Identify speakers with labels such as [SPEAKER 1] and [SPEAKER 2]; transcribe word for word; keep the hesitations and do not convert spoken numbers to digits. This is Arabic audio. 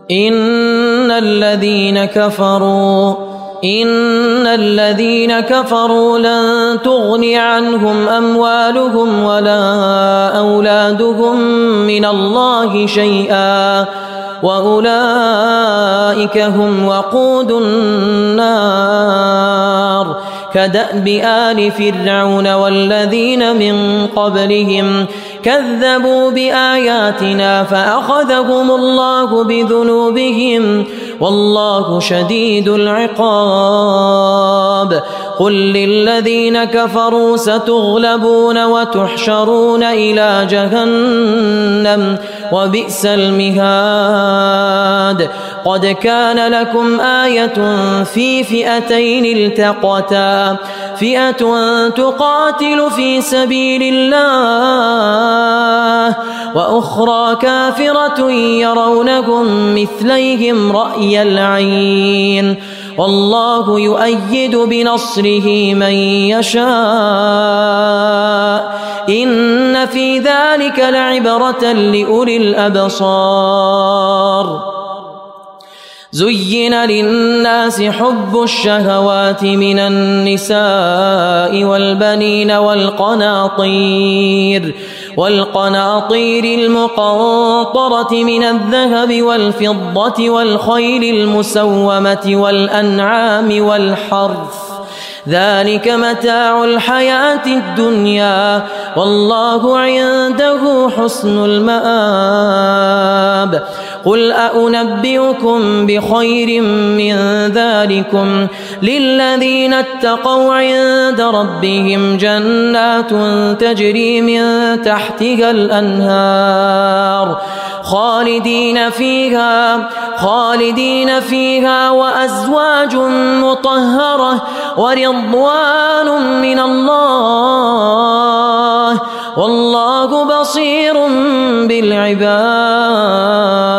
[SPEAKER 1] إن الذين كفروا إن الذين كفروا لن تغني عنهم أموالهم ولا أولادهم من الله شيئا وأولئك هم وقود النار كدأب آل فرعون والذين من قبلهم كذبوا بآياتنا فأخذهم الله بذنوبهم والله شديد العقاب قل للذين كفروا ستغلبون وتحشرون إلى جهنم وبئس المهاد قد كان لكم آية في فئتين التقتا فئة تقاتل في سبيل الله وأخرى كافرة يرونهم مثليهم رأي العين والله يؤيد بنصره من يشاء إن في ذلك لعبرة لأولي الأبصار زين للناس حب الشهوات من النساء والبنين والقناطير والقناطير المقنطرة من الذهب والفضة والخيل المسومة والأنعام والحرث ذلك متاع الحياة الدنيا والله عنده حسن المآب قل أنبئكم بخير من ذلكم للذين اتقوا عند ربهم جنات تجري من تحتها الأنهار خالدين فيها خالدين فيها وأزواج مطهرة ورضوان من الله والله بصير بالعباد.